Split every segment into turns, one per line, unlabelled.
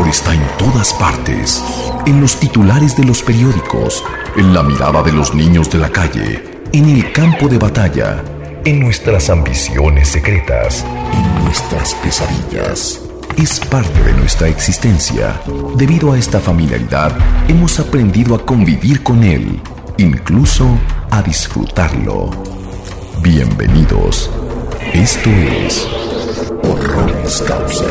horror está en todas partes, en los titulares de los periódicos, en la mirada de los niños de la calle, en el campo de batalla, en nuestras ambiciones secretas, en nuestras pesadillas. Es parte de nuestra existencia. Debido a esta familiaridad, hemos aprendido a convivir con él, incluso a disfrutarlo. Bienvenidos. Esto es Horroris Causa.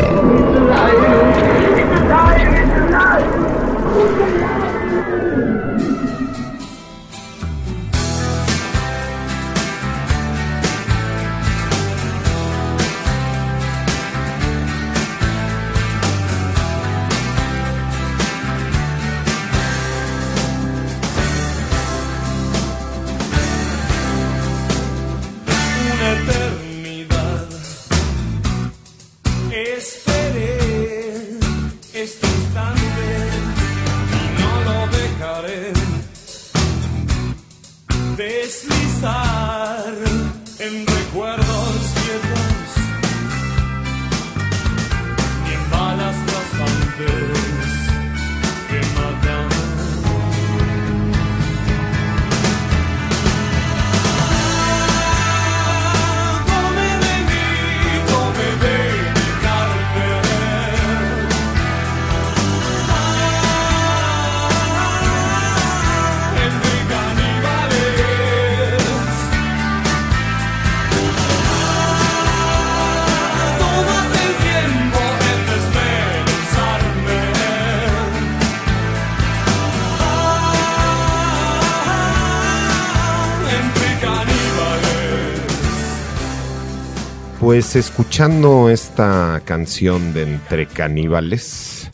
Pues escuchando esta canción de Entre Caníbales,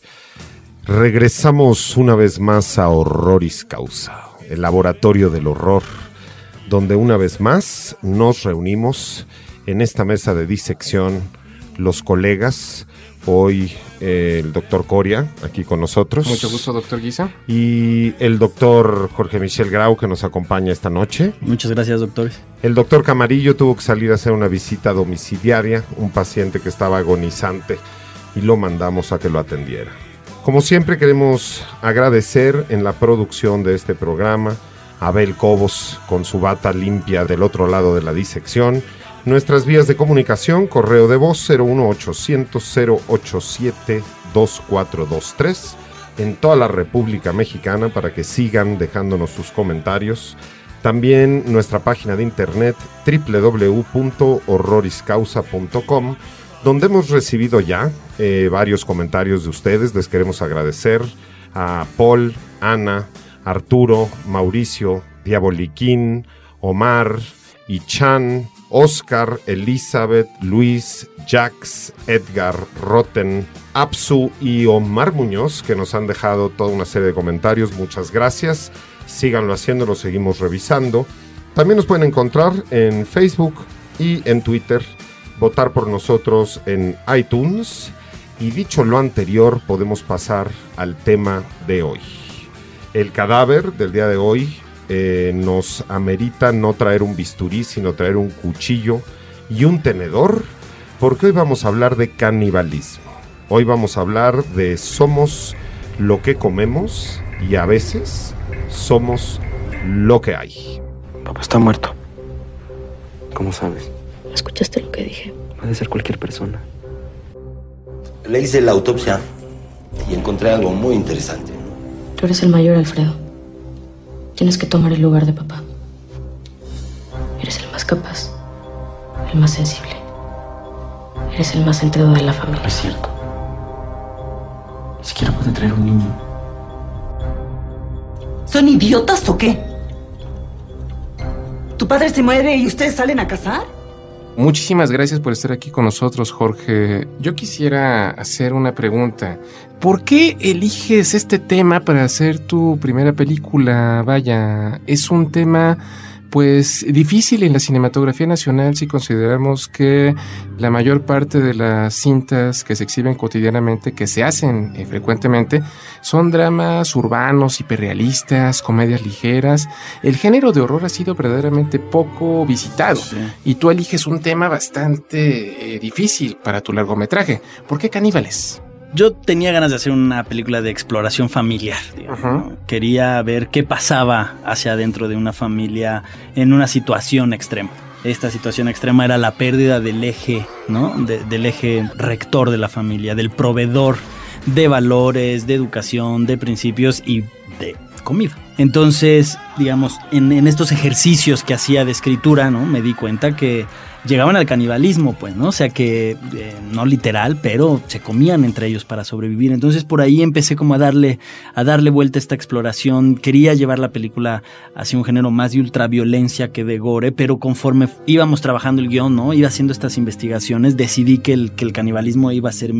regresamos una vez más a Horroris Causa, el laboratorio del horror, donde una vez más nos reunimos en esta mesa de disección los colegas. Hoy el doctor Coria, aquí con nosotros.
Mucho gusto, doctor Guisa.
Y el doctor Jorge Michel Grau, que nos acompaña esta noche.
Muchas gracias, doctores. El
doctor Camarillo tuvo que salir a hacer una visita domiciliaria, un paciente que estaba agonizante, y lo mandamos a que lo atendiera. Como siempre, queremos agradecer en la producción de este programa a Abel Cobos, con su bata limpia del otro lado de la disección. Nuestras vías de comunicación: correo de voz 01800-087-2423 en toda la República Mexicana, para que sigan dejándonos sus comentarios. También nuestra página de internet www.horroriscausa.com, donde hemos recibido ya varios comentarios de ustedes. Les queremos agradecer a Paul, Ana, Arturo, Mauricio, Diaboliquín, Omar, Ichan, Oscar, Elizabeth, Luis, Jax, Edgar, Roten, Apsu y Omar Muñoz, que nos han dejado toda una serie de comentarios. Muchas gracias. Síganlo haciendo, lo seguimos revisando. También nos pueden encontrar en Facebook y en Twitter, votar por nosotros en iTunes. Y dicho lo anterior, podemos pasar al tema de hoy. El cadáver del día de hoy nos amerita no traer un bisturí, sino traer un cuchillo y un tenedor, porque hoy vamos a hablar de canibalismo. Hoy vamos a hablar de somos lo que comemos y a veces somos lo que hay.
Papá está muerto. ¿Cómo sabes?
¿Escuchaste lo que dije?
Puede ser cualquier persona.
Le hice la autopsia y encontré algo muy interesante.
Tú eres el mayor, Alfredo. Tienes que tomar el lugar de papá. Eres el más capaz, el más sensible. Eres el más centrado de la familia.
No es cierto. Ni siquiera puede traer un niño.
¿Son idiotas o qué? ¿Tu padre se muere y ustedes salen a cazar?
Muchísimas gracias por estar aquí con nosotros, Jorge. Yo quisiera hacer una pregunta. ¿Por qué eliges este tema para hacer tu primera película? Vaya, es un tema pues difícil en la cinematografía nacional si consideramos que la mayor parte de las cintas que se exhiben cotidianamente, que se hacen frecuentemente, son dramas urbanos, hiperrealistas, comedias ligeras. El género de horror ha sido verdaderamente poco visitado, sí. Y tú eliges un tema bastante difícil para tu largometraje. ¿Por qué caníbales?
Yo tenía ganas de hacer una película de exploración familiar, digamos, ¿no? Quería ver qué pasaba hacia adentro de una familia en una situación extrema. Esta situación extrema era la pérdida del eje, ¿no? Del eje rector de la familia, del proveedor de valores, de educación, de principios y de comida. Entonces, digamos, en estos ejercicios que hacía de escritura, ¿no? Me di cuenta que llegaban al canibalismo, pues, ¿no? O sea que, no literal, pero se comían entre ellos para sobrevivir. Entonces por ahí empecé como a darle vuelta a esta exploración. Quería llevar la película hacia un género más de ultraviolencia que de gore, pero conforme íbamos trabajando el guión, ¿no? Iba haciendo estas investigaciones, decidí que el canibalismo iba a ser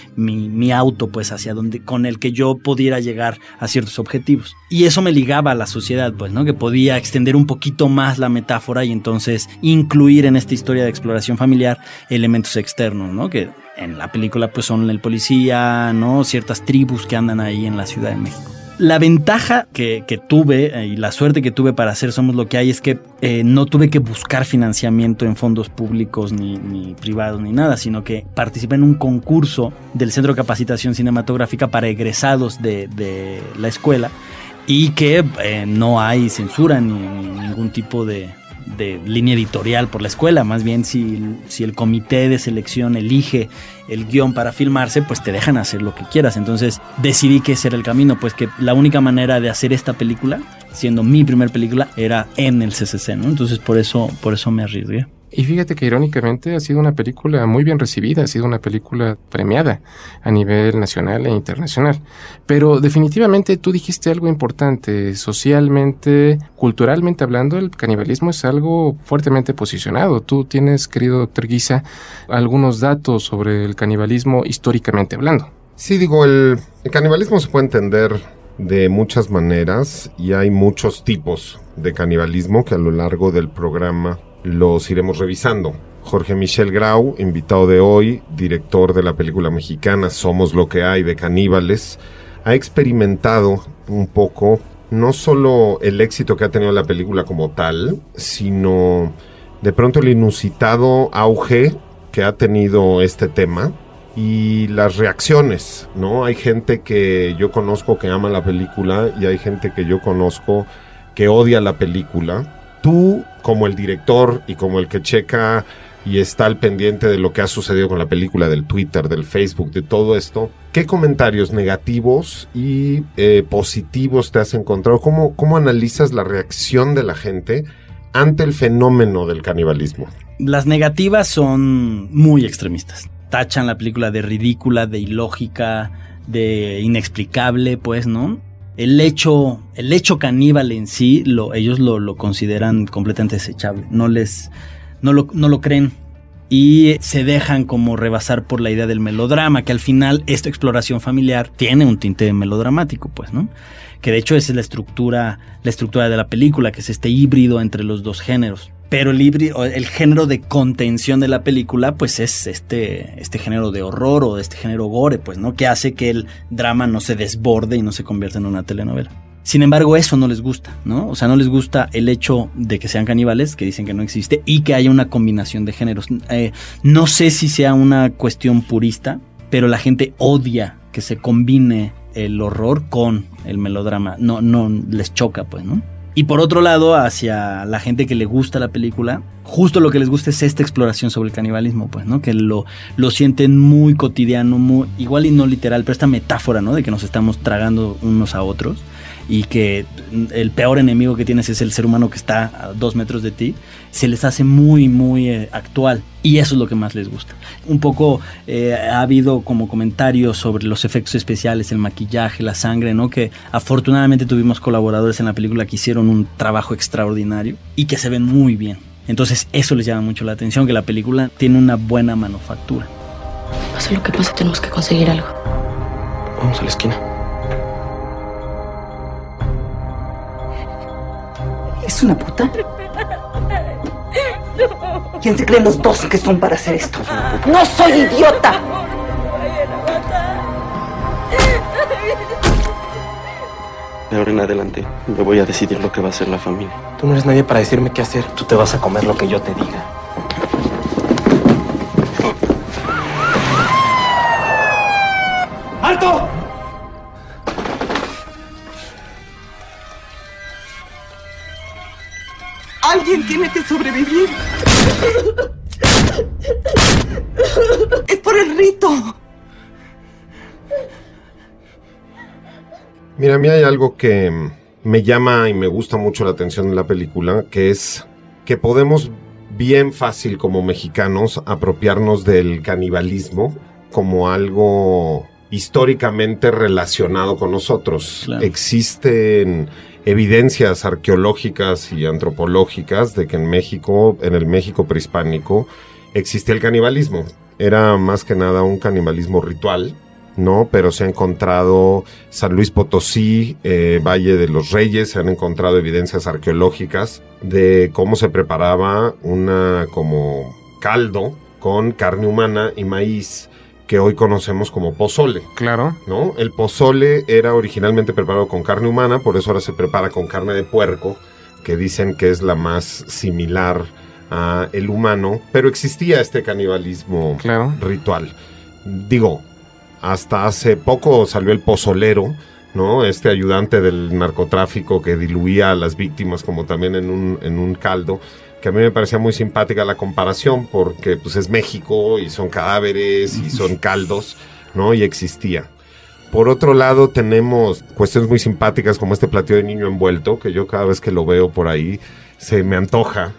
mi auto, pues, hacia donde, con el que yo pudiera llegar a ciertos objetivos. Y eso me ligaba a la sociedad, pues, ¿no? Que podía extender un poquito más la metáfora y entonces incluir en esta historia de exploración familiar elementos externos, ¿no? Que en la película pues son el policía, ¿no? Ciertas tribus que andan ahí en la Ciudad de México. La ventaja que tuve y la suerte que tuve para hacer Somos lo que hay es que no tuve que buscar financiamiento en fondos públicos ni privados ni nada, sino que participé en un concurso del Centro de Capacitación Cinematográfica para egresados de la escuela y que no hay censura ni ningún tipo de línea editorial por la escuela. Más bien si el comité de selección elige el guión para filmarse, pues te dejan hacer lo que quieras. Entonces decidí que ese era el camino, pues que la única manera de hacer esta película, siendo mi primer película, era en el CCC, ¿no? Entonces por eso me arriesgué.
Y fíjate que irónicamente ha sido una película muy bien recibida, ha sido una película premiada a nivel nacional e internacional. Pero definitivamente tú dijiste algo importante, socialmente, culturalmente hablando, el canibalismo es algo fuertemente posicionado. Tú tienes, querido doctor Guisa, algunos datos sobre el canibalismo históricamente hablando.
Sí, digo, el canibalismo se puede entender de muchas maneras y hay muchos tipos de canibalismo que a lo largo del programa los iremos revisando. Jorge Michel Grau, invitado de hoy, director de la película mexicana Somos lo que hay de caníbales, ha experimentado un poco no solo el éxito que ha tenido la película como tal, sino de pronto el inusitado auge que ha tenido este tema y las reacciones, ¿no? Hay gente que yo conozco que ama la película y hay gente que yo conozco que odia la película. Tú, como el director y como el que checa y está al pendiente de lo que ha sucedido con la película, del Twitter, del Facebook, de todo esto, ¿qué comentarios negativos y positivos te has encontrado? ¿Cómo analizas la reacción de la gente ante el fenómeno del canibalismo?
Las negativas son muy extremistas. Tachan la película de ridícula, de ilógica, de inexplicable, pues, ¿no? El hecho caníbal en sí, ellos lo consideran completamente desechable. No lo creen. Y se dejan como rebasar por la idea del melodrama, que al final esta exploración familiar tiene un tinte melodramático, pues, ¿no? Que de hecho esa es la estructura de la película, que es este híbrido entre los dos géneros. Pero el género de contención de la película, pues es este género de horror o este género gore, pues, ¿no? Que hace que el drama no se desborde y no se convierta en una telenovela. Sin embargo, eso no les gusta, ¿no? O sea, no les gusta el hecho de que sean caníbales, que dicen que no existe, y que haya una combinación de géneros. No sé si sea una cuestión purista, pero la gente odia que se combine el horror con el melodrama. No les choca, pues, ¿no? Y por otro lado, hacia la gente que le gusta la película, justo lo que les gusta es esta exploración sobre el canibalismo, pues, ¿no? Que lo sienten muy cotidiano, muy, igual y no literal, pero esta metáfora, ¿no? De que nos estamos tragando unos a otros y que el peor enemigo que tienes es el ser humano que está a 2 metros de ti, se les hace muy, muy actual. Y eso es lo que más les gusta. Un poco ha habido como comentarios sobre los efectos especiales, el maquillaje, la sangre, ¿no? Que afortunadamente tuvimos colaboradores en la película que hicieron un trabajo extraordinario y que se ven muy bien. Entonces eso les llama mucho la atención, que la película tiene una buena manufactura.
Pase lo que pase, tenemos que conseguir algo.
Vamos a la esquina.
¿Es una puta? ¿Quién se creen los dos que son para hacer esto? ¡No soy idiota!
De ahora en adelante, yo voy a decidir lo que va a hacer la familia.
Tú no eres nadie para decirme qué hacer. Tú te vas a comer lo que yo te diga.
tiene que sobrevivir. Es por el rito.
Mira, a mí hay algo que me llama y me gusta mucho la atención de la película, que es que podemos bien fácil como mexicanos apropiarnos del canibalismo como algo históricamente relacionado con nosotros.
Claro.
Existen evidencias arqueológicas y antropológicas de que en México, en el México prehispánico, existía el canibalismo. Era más que nada un canibalismo ritual, ¿no? Pero se ha encontrado San Luis Potosí, Valle de los Reyes, se han encontrado evidencias arqueológicas de cómo se preparaba una como caldo con carne humana y maíz, que hoy conocemos como pozole.
Claro.
¿No? El pozole era originalmente preparado con carne humana, por eso ahora se prepara con carne de puerco, que dicen que es la más similar a el humano, pero existía este canibalismo ritual. Digo, hasta hace poco salió el pozolero, ¿no? Este ayudante del narcotráfico que diluía a las víctimas como también en un caldo, que a mí me parecía muy simpática la comparación porque pues es México y son cadáveres y son caldos, ¿no? Y existía. Por otro lado tenemos cuestiones muy simpáticas como este platillo de niño envuelto, que yo cada vez que lo veo por ahí se me antoja.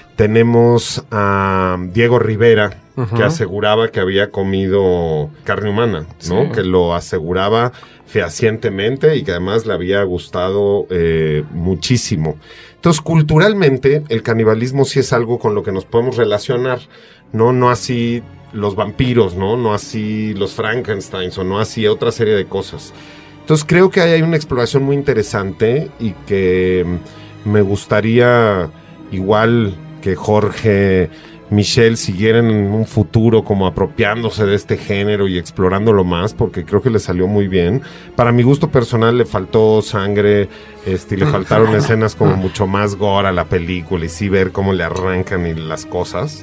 Tenemos a Diego Rivera, que aseguraba que había comido carne humana, ¿no? Sí. Que lo aseguraba fehacientemente y que además le había gustado muchísimo. Entonces, culturalmente, el canibalismo sí es algo con lo que nos podemos relacionar, ¿no? No así los vampiros, ¿no? No así los Frankensteins o no así otra serie de cosas. Entonces, creo que ahí hay una exploración muy interesante y que me gustaría igual que Jorge, Michelle siguieran en un futuro como apropiándose de este género y explorándolo más, porque creo que le salió muy bien. Para mi gusto personal le faltó sangre, y le faltaron escenas como mucho más gore a la película y sí ver cómo le arrancan y las cosas,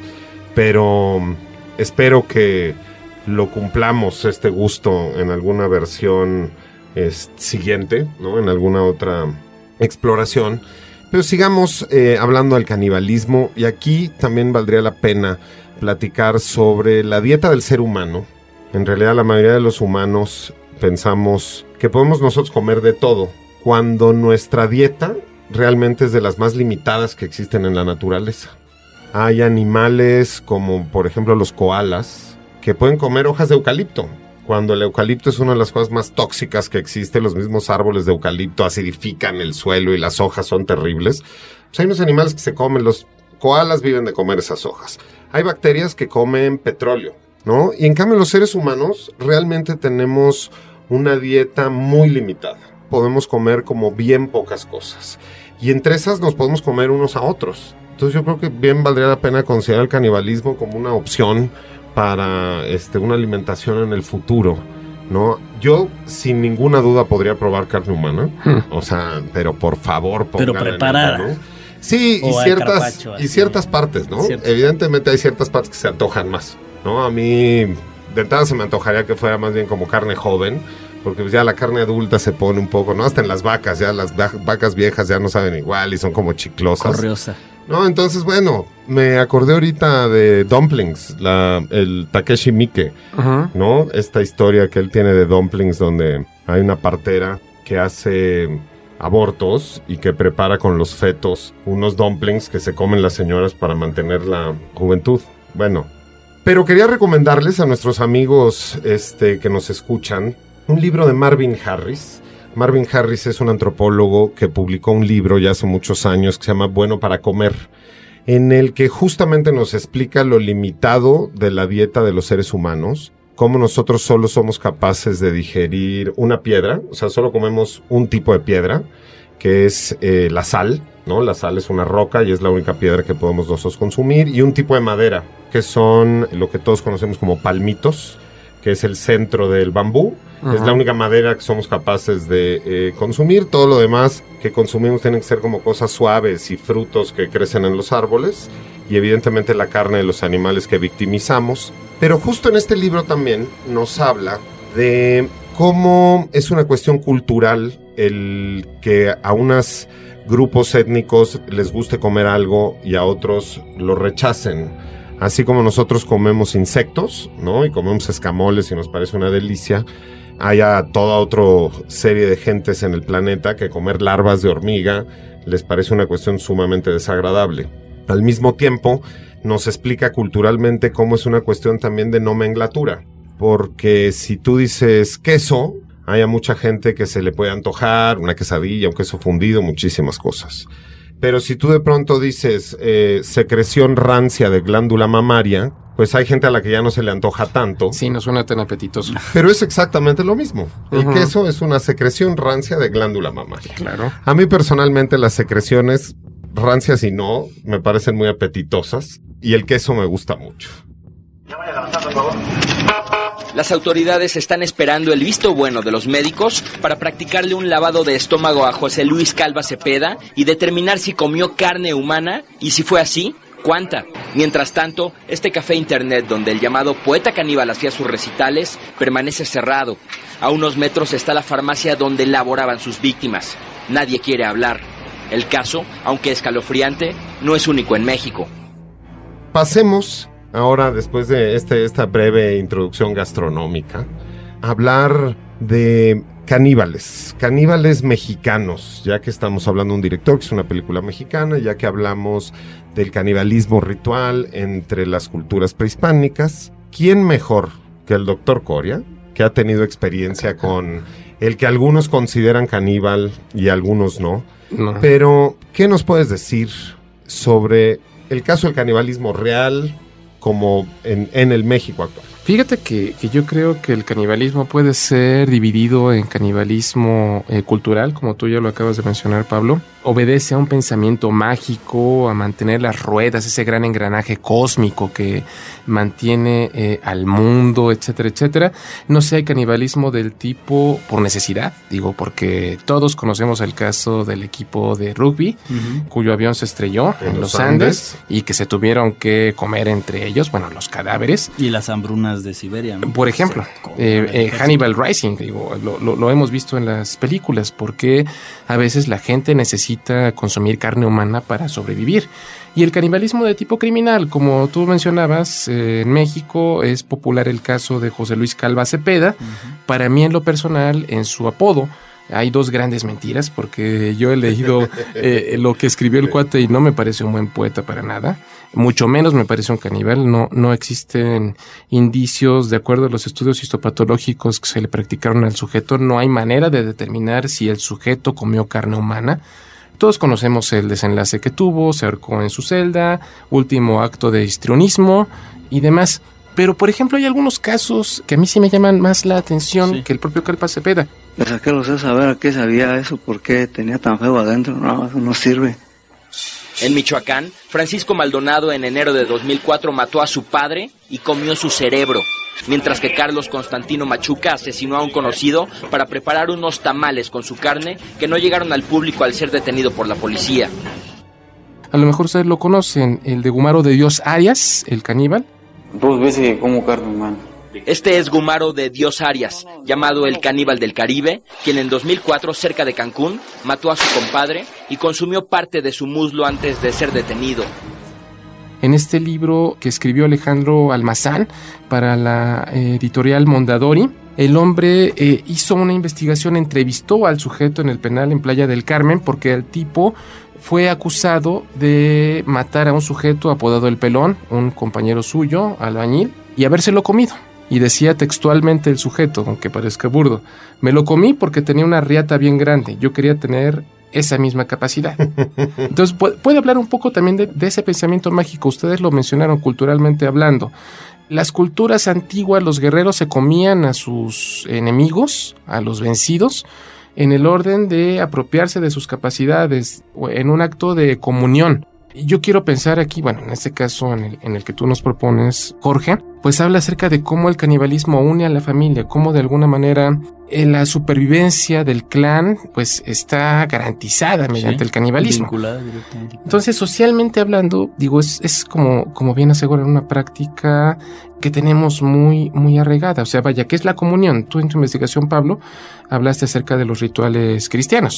pero espero que lo cumplamos este gusto en alguna versión siguiente, ¿no? En alguna otra exploración. Pero sigamos hablando del canibalismo, y aquí también valdría la pena platicar sobre la dieta del ser humano. En realidad la mayoría de los humanos pensamos que podemos nosotros comer de todo, cuando nuestra dieta realmente es de las más limitadas que existen en la naturaleza. Hay animales como por ejemplo los koalas que pueden comer hojas de eucalipto, cuando el eucalipto es una de las cosas más tóxicas que existe. Los mismos árboles de eucalipto acidifican el suelo y las hojas son terribles. Pues hay unos animales que se comen, los koalas viven de comer esas hojas. Hay bacterias que comen petróleo, ¿no? Y en cambio los seres humanos realmente tenemos una dieta muy limitada. Podemos comer como bien pocas cosas. Y entre esas nos podemos comer unos a otros. Entonces yo creo que bien valdría la pena considerar el canibalismo como una opción para una alimentación en el futuro, ¿no? Yo sin ninguna duda podría probar carne humana, o sea, pero por favor,
pero preparada,
¿no? Sí, y ciertas partes, ¿no? Evidentemente hay ciertas partes que se antojan más, ¿no? A mí de entrada se me antojaría que fuera más bien como carne joven, porque pues ya la carne adulta se pone un poco, ¿no? Hasta en las vacas, ya las vacas viejas ya no saben igual y son como chiclosas.
Corriosa.
No, entonces, bueno, me acordé ahorita de Dumplings, el Takeshi Miike, ¿no? Esta historia que él tiene de Dumplings, donde hay una partera que hace abortos y que prepara con los fetos unos dumplings que se comen las señoras para mantener la juventud. Bueno, pero quería recomendarles a nuestros amigos que nos escuchan un libro de Marvin Harris. Marvin Harris es un antropólogo que publicó un libro ya hace muchos años que se llama Bueno para Comer, en el que justamente nos explica lo limitado de la dieta de los seres humanos, cómo nosotros solo somos capaces de digerir una piedra, o sea, solo comemos un tipo de piedra, que es la sal, ¿no? La sal es una roca y es la única piedra que podemos nosotros consumir, y un tipo de madera, que son lo que todos conocemos como palmitos, que es el centro del bambú. Es la única madera que somos capaces de consumir. Todo lo demás que consumimos tienen que ser como cosas suaves y frutos que crecen en los árboles, y evidentemente la carne de los animales que victimizamos. Pero justo en este libro también nos habla de cómo es una cuestión cultural el que a unas grupos étnicos les guste comer algo y a otros lo rechacen. Así como nosotros comemos insectos, ¿no? Y comemos escamoles y nos parece una delicia, haya toda otra serie de gentes en el planeta que comer larvas de hormiga les parece una cuestión sumamente desagradable. Al mismo tiempo, nos explica culturalmente cómo es una cuestión también de nomenclatura. Porque si tú dices queso, hay a mucha gente que se le puede antojar una quesadilla, un queso fundido, muchísimas cosas. Pero si tú de pronto dices secreción rancia de glándula mamaria, pues hay gente a la que ya no se le antoja tanto.
Sí, no suena tan apetitoso.
Pero es exactamente lo mismo. El queso es una secreción rancia de glándula mamaria.
Claro.
A mí personalmente las secreciones rancias y no me parecen muy apetitosas y el queso me gusta mucho.
Ya vaya avanzando, por favor. Las autoridades están esperando el visto bueno de los médicos para practicarle un lavado de estómago a José Luis Calva Cepeda y determinar si comió carne humana y si fue así, ¿cuánta? Mientras tanto, este café internet donde el llamado poeta caníbal hacía sus recitales permanece cerrado. A unos metros está la farmacia donde laboraban sus víctimas. Nadie quiere hablar. El caso, aunque escalofriante, no es único en México.
Pasemos ahora, después de esta breve introducción gastronómica, a hablar de caníbales mexicanos, ya que estamos hablando de un director que es una película mexicana, ya que hablamos del canibalismo ritual entre las culturas prehispánicas. ¿Quién mejor que el doctor Coria, que ha tenido experiencia con el que algunos consideran caníbal y algunos no? No. Pero, ¿qué nos puedes decir sobre el caso del canibalismo real como en el México actual?
Fíjate que yo creo que el canibalismo puede ser dividido en canibalismo cultural, como tú ya lo acabas de mencionar, Pablo. Obedece a un pensamiento mágico, a mantener las ruedas, ese gran engranaje cósmico que mantiene al mundo, etcétera, etcétera. No sé, hay canibalismo del tipo por necesidad, digo, porque todos conocemos el caso del equipo de rugby, cuyo avión se estrelló en los Andes y que se tuvieron que comer entre ellos, bueno, los cadáveres.
Y las hambrunas de Siberia, ¿no?
Por ejemplo, Hannibal Rising, digo, lo hemos visto en las películas, porque a veces la gente necesita consumir carne humana para sobrevivir. Y el canibalismo de tipo criminal, como tú mencionabas, en México es popular el caso de José Luis Calva Cepeda. Para mí, en lo personal, en su apodo, hay dos grandes mentiras, porque yo he leído lo que escribió el cuate y no me parece un buen poeta para nada. Mucho menos me parece un caníbal. No existen indicios, de acuerdo a los estudios histopatológicos que se le practicaron al sujeto, no hay manera de determinar si el sujeto comió carne humana. Todos conocemos el desenlace que tuvo, se ahorcó en su celda, último acto de histrionismo y demás. Pero, por ejemplo, hay algunos casos que a mí sí me llaman más la atención que el propio Calva Cepeda.
Le saqué los a saber a qué sabía eso, por qué tenía tan feo adentro. No, eso no sirve.
En Michoacán, Francisco Maldonado en enero de 2004 mató a su padre y comió su cerebro, mientras que Carlos Constantino Machuca asesinó a un conocido para preparar unos tamales con su carne que no llegaron al público al ser detenido por la policía.
A lo mejor ustedes lo conocen, el de Gumaro de Dios Arias, el caníbal.
2 veces como carne humana.
Este es Gumaro de Dios Arias, llamado el caníbal del Caribe, quien en 2004, cerca de Cancún, mató a su compadre y consumió parte de su muslo antes de ser detenido.
En este libro que escribió Alejandro Almazán para la editorial Mondadori, el hombre hizo una investigación, entrevistó al sujeto en el penal en Playa del Carmen, porque el tipo fue acusado de matar a un sujeto apodado El Pelón, un compañero suyo, albañil, y habérselo comido. Y decía textualmente el sujeto, aunque parezca burdo, me lo comí porque tenía una riata bien grande, yo quería tener esa misma capacidad. Entonces puede hablar un poco también de ese pensamiento mágico. Ustedes lo mencionaron culturalmente hablando. Las culturas antiguas, los guerreros se comían a sus enemigos, a los vencidos, en el orden de apropiarse de sus capacidades, en un acto de comunión. Yo quiero pensar aquí, bueno, en este caso en el que tú nos propones, Jorge, pues habla acerca de cómo el canibalismo une a la familia, cómo de alguna manera la supervivencia del clan pues está garantizada mediante el canibalismo.
Vinculada directamente.
Entonces, socialmente hablando, digo, es como bien aseguran una práctica que tenemos muy, muy arraigada. O sea, vaya, ¿qué es la comunión? Tú en tu investigación, Pablo, hablaste acerca de los rituales cristianos.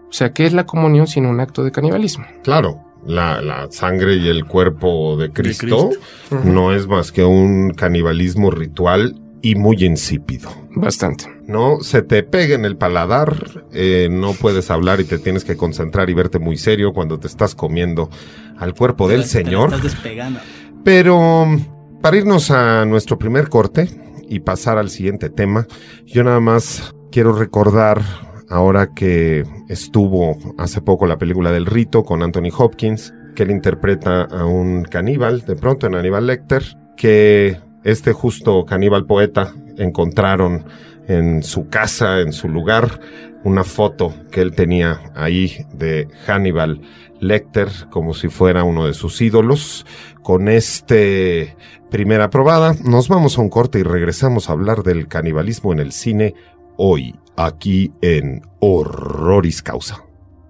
O sea, ¿qué es la comunión sin un acto de canibalismo?
Claro, la sangre y el cuerpo de Cristo no es más que un canibalismo ritual y muy insípido.
Bastante.
No se te pega en el paladar, no puedes hablar y te tienes que concentrar y verte muy serio cuando te estás comiendo al cuerpo del Señor.
Te estás despegando.
Pero para irnos a nuestro primer corte y pasar al siguiente tema, yo nada más quiero recordar, ahora que estuvo hace poco la película del Rito con Anthony Hopkins, que él interpreta a un caníbal, de pronto en Hannibal Lecter, que este justo caníbal poeta encontraron en su casa, en su lugar, una foto que él tenía ahí de Hannibal Lecter como si fuera uno de sus ídolos. Con este primera probada nos vamos a un corte y regresamos a hablar del canibalismo en el cine hoy, aquí en Horroris Causa.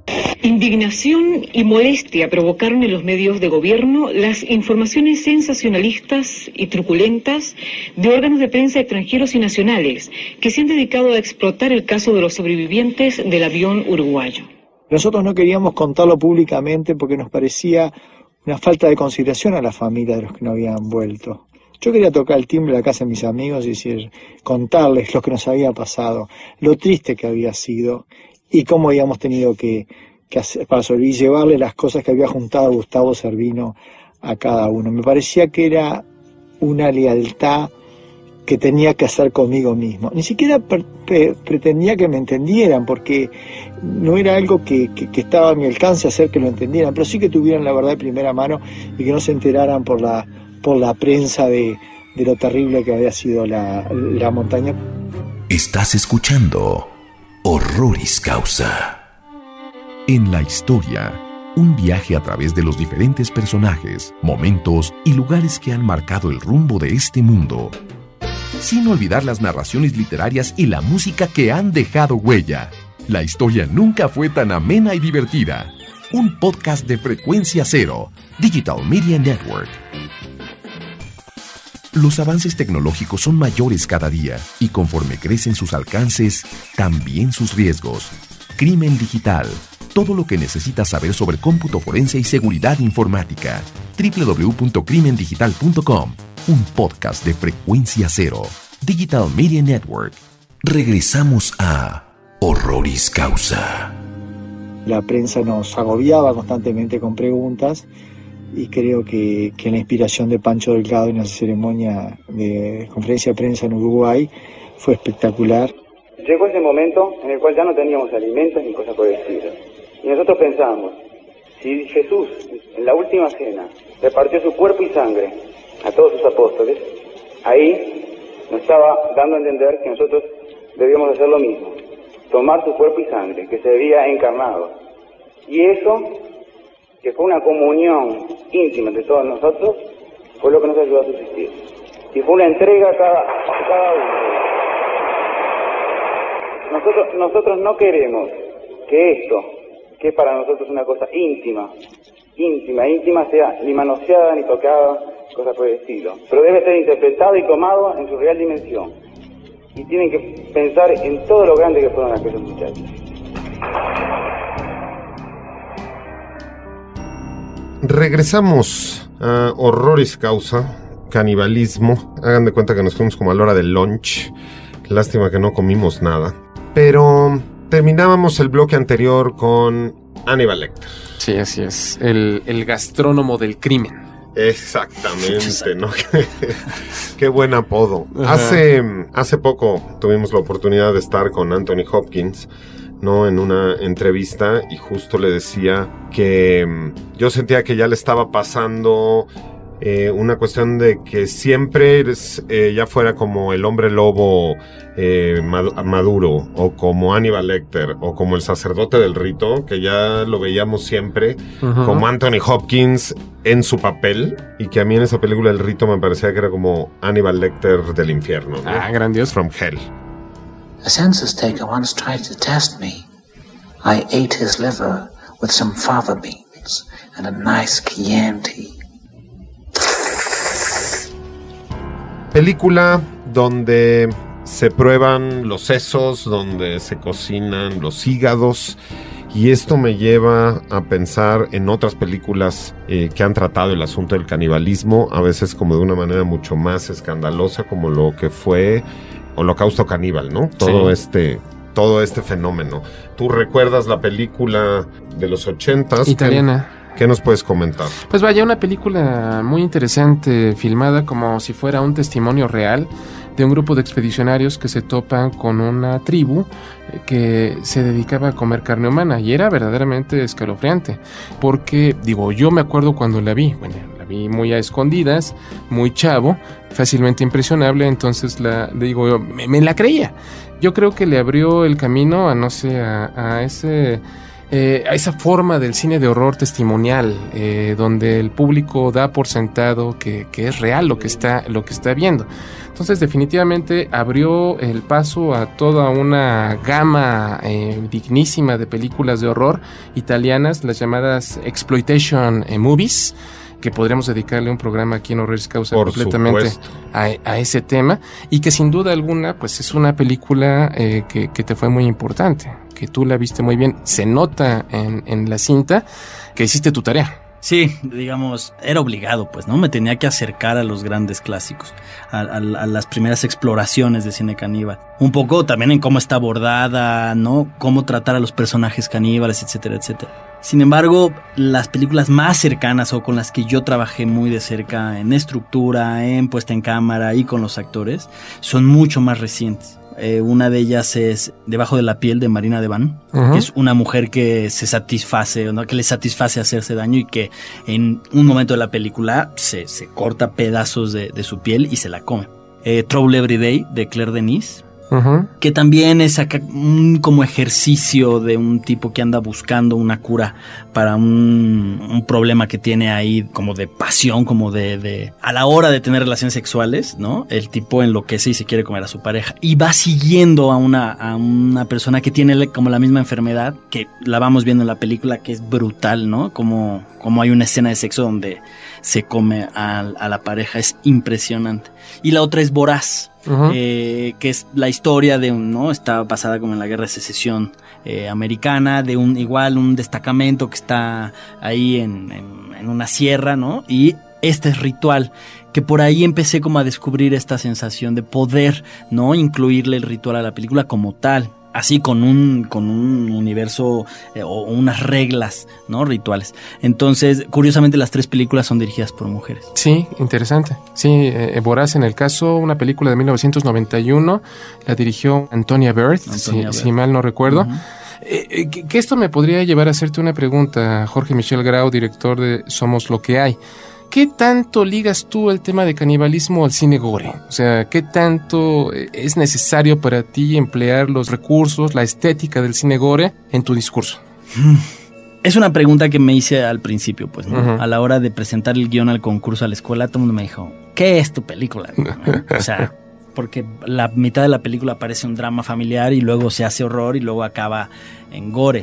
Indignación y molestia provocaron en los medios de gobierno las informaciones sensacionalistas y truculentas de órganos de prensa extranjeros y nacionales que se han dedicado a explotar el caso de los sobrevivientes del avión uruguayo.
Nosotros no queríamos contarlo públicamente porque nos parecía una falta de consideración a la familia de los que no habían vuelto. Yo quería tocar el timbre de la casa de mis amigos y decir, contarles lo que nos había pasado, lo triste que había sido y cómo habíamos tenido que hacer para sobrevivir, llevarle las cosas que había juntado Gustavo Cervino a cada uno. Me parecía que era una lealtad que tenía que hacer conmigo mismo. Ni siquiera pretendía que me entendieran, porque no era algo que estaba a mi alcance hacer que lo entendieran, pero sí que tuvieran la verdad de primera mano y que no se enteraran por la prensa de lo terrible que había sido la montaña.
Estás escuchando Horroris Causa. En la historia, un viaje a través de los diferentes personajes, momentos y lugares que han marcado el rumbo de este mundo. Sin olvidar las narraciones literarias y la música que han dejado huella. La historia nunca fue tan amena y divertida. Un podcast de Frecuencia Cero, Digital Media Network. Los avances tecnológicos son mayores cada día y conforme crecen sus alcances, también sus riesgos. Crimen digital. Todo lo que necesitas saber sobre cómputo forense y seguridad informática. www.crimendigital.com. Un podcast de Frecuencia Cero, Digital Media Network. Regresamos a Horroris Causa.
La prensa nos agobiaba constantemente con preguntas y creo que la inspiración de Pancho Delgado en esa ceremonia de conferencia de prensa en Uruguay fue espectacular.
Llegó ese momento en el cual ya no teníamos alimentos ni cosas por el estilo. Y nosotros pensamos, si Jesús en la última cena repartió su cuerpo y sangre a todos sus apóstoles, ahí nos estaba dando a entender que nosotros debíamos hacer lo mismo, tomar su cuerpo y sangre, que se había encarnado. Y eso, que fue una comunión íntima entre todos nosotros, fue lo que nos ayudó a subsistir. Y fue una entrega a cada uno. Nosotros no queremos que esto, que es para nosotros una cosa íntima, sea ni manoseada ni tocada, cosas por el estilo. Pero debe ser interpretado y tomado en su real dimensión. Y tienen que pensar en todo lo grande que fueron aquellos muchachos.
Regresamos a Horroris Causa, canibalismo. Hagan de cuenta que nos fuimos como a la hora del lunch. Lástima que no comimos nada. Pero terminábamos el bloque anterior con Hannibal Lecter.
Sí, así es. El gastrónomo del crimen.
Exactamente, ¿no? Qué buen apodo. Hace poco tuvimos la oportunidad de estar con Anthony Hopkins, ¿no? En una entrevista, y justo le decía que yo sentía que ya le estaba pasando una cuestión de que siempre ya fuera como el hombre lobo Maduro, o como Hannibal Lecter, o como el sacerdote del rito, que ya lo veíamos siempre como Anthony Hopkins en su papel, y que a mí en esa película El Rito me parecía que era como Hannibal Lecter del infierno, ¿no?
Grandioso.
From Hell.
A census taker once tried to test me. I ate his liver with some fava beans and a nice Chianti.
Película donde se prueban los sesos, donde se cocinan los hígados Y esto me lleva a pensar en otras películas que han tratado el asunto del canibalismo, a veces como de una manera mucho más escandalosa, como lo que fue Holocausto Caníbal, ¿no? Todo este fenómeno. ¿Tú recuerdas la película de los 80s?
Italiana.
¿Qué nos puedes comentar?
Pues vaya, una película muy interesante, filmada como si fuera un testimonio real de un grupo de expedicionarios que se topan con una tribu que se dedicaba a comer carne humana, y era verdaderamente escalofriante, porque, yo me acuerdo cuando la vi, la vi muy a escondidas, muy chavo, fácilmente impresionable, entonces me la creía. Yo creo que le abrió el camino a esa forma del cine de horror testimonial, donde el público da por sentado que es real lo que está viendo. Entonces, definitivamente abrió el paso a toda una gama dignísima de películas de horror italianas, las llamadas exploitation movies, que podríamos dedicarle un programa aquí en Horroris Causa completamente a ese tema, y que sin duda alguna pues es una película que te fue muy importante, que tú la viste muy bien. Se nota en la cinta que hiciste tu tarea.
Sí, era obligado, pues, ¿no? Me tenía que acercar a los grandes clásicos, a las primeras exploraciones de cine caníbal. Un poco también en cómo está abordada, ¿no? Cómo tratar a los personajes caníbales, etcétera, etcétera. Sin embargo, las películas más cercanas o con las que yo trabajé muy de cerca en estructura, en puesta en cámara y con los actores, son mucho más recientes. Una de ellas es Debajo de la piel, de Marina Devan, que es una mujer que se satisface, ¿no? Que le satisface hacerse daño, y que en un momento de la película se corta pedazos de su piel y se la come. Trouble Every Day, de Claire Denis, que también es acá como ejercicio de un tipo que anda buscando una cura para un problema que tiene ahí, como de pasión, como de a la hora de tener relaciones sexuales, ¿no? El tipo enloquece y se quiere comer a su pareja, y va siguiendo a una persona que tiene como la misma enfermedad, que la vamos viendo en la película, que es brutal, ¿no? Como hay una escena de sexo donde se come a la pareja, es impresionante. Y la otra es Voraz, que es la historia de está basada como en la Guerra de Secesión americana, de un destacamento que está ahí en una sierra, ¿no? Y este es ritual, que por ahí empecé como a descubrir esta sensación de poder, ¿no? Incluirle el ritual a la película como tal, así con un universo o unas reglas, ¿no? Rituales. Entonces, curiosamente, las tres películas son dirigidas por mujeres.
Sí, interesante. Sí, Voraz, en el caso, una película de 1991, la dirigió Antonia Berth, si mal no recuerdo. Que esto me podría llevar a hacerte una pregunta, Jorge Michel Grau, director de Somos lo que hay. ¿Qué tanto ligas tú el tema de canibalismo al cine gore? O sea, ¿qué tanto es necesario para ti emplear los recursos, la estética del cine gore en tu discurso?
Es una pregunta que me hice al principio, pues, ¿no? A la hora de presentar el guión al concurso a la escuela, todo el mundo me dijo, ¿qué es tu película? O sea, porque la mitad de la película parece un drama familiar y luego se hace horror y luego acaba en gore.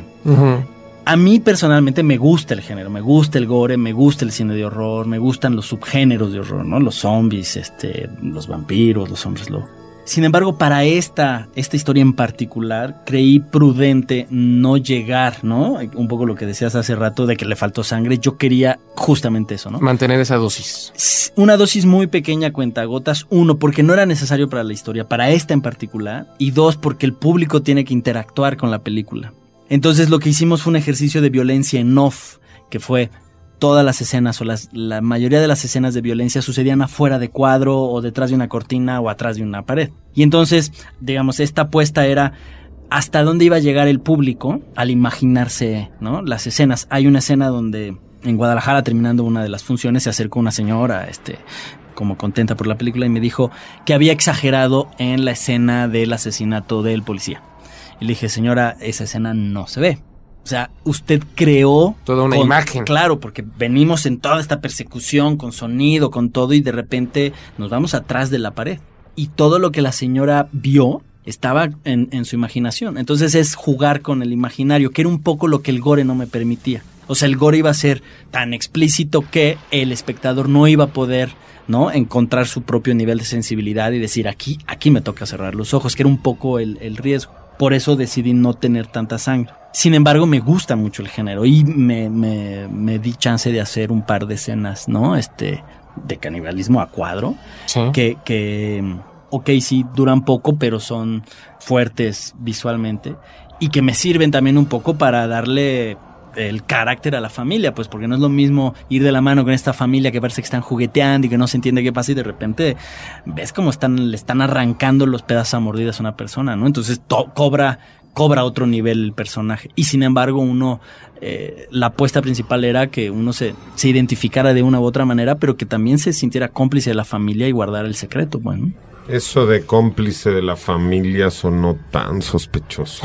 A mí personalmente me gusta el género, me gusta el gore, me gusta el cine de horror, me gustan los subgéneros de horror, ¿no? Los zombies, los vampiros, los hombres lobo. Sin embargo, para esta historia en particular, creí prudente no llegar, ¿no? Un poco lo que decías hace rato de que le faltó sangre. Yo quería justamente eso, ¿no?
Mantener esa dosis.
Una dosis muy pequeña, cuentagotas. Uno, porque no era necesario para la historia, para esta en particular. Y dos, porque el público tiene que interactuar con la película. Entonces lo que hicimos fue un ejercicio de violencia en off, que fue todas las escenas o la mayoría de las escenas de violencia sucedían afuera de cuadro o detrás de una cortina o atrás de una pared. Y entonces, esta apuesta era hasta dónde iba a llegar el público al imaginarse, ¿no? Las escenas. Hay una escena donde en Guadalajara, terminando una de las funciones, se acercó una señora, como contenta por la película, y me dijo que había exagerado en la escena del asesinato del policía. Y le dije, señora, esa escena no se ve. O sea, usted creó
toda una imagen.
Claro, porque venimos en toda esta persecución con sonido, con todo, y de repente nos vamos atrás de la pared. Y todo lo que la señora vio estaba en su imaginación. Entonces es jugar con el imaginario, que era un poco lo que el gore no me permitía. O sea, el gore iba a ser tan explícito que el espectador no iba a poder, ¿no?, encontrar su propio nivel de sensibilidad y decir, aquí me toca cerrar los ojos, que era un poco el riesgo. Por eso decidí no tener tanta sangre. Sin embargo, me gusta mucho el género y me di chance de hacer un par de escenas, ¿no? De canibalismo a cuadro. Sí. Que ok, sí, duran poco, pero son fuertes visualmente y que me sirven también un poco para darle el carácter a la familia, pues porque no es lo mismo ir de la mano con esta familia que parece que están jugueteando y que no se entiende qué pasa y de repente ves cómo le están arrancando los pedazos a mordidas a una persona, ¿no? Entonces cobra otro nivel el personaje y sin embargo la apuesta principal era que uno se identificara de una u otra manera, pero que también se sintiera cómplice de la familia y guardar el secreto, bueno.
Eso de cómplice de la familia sonó tan sospechoso.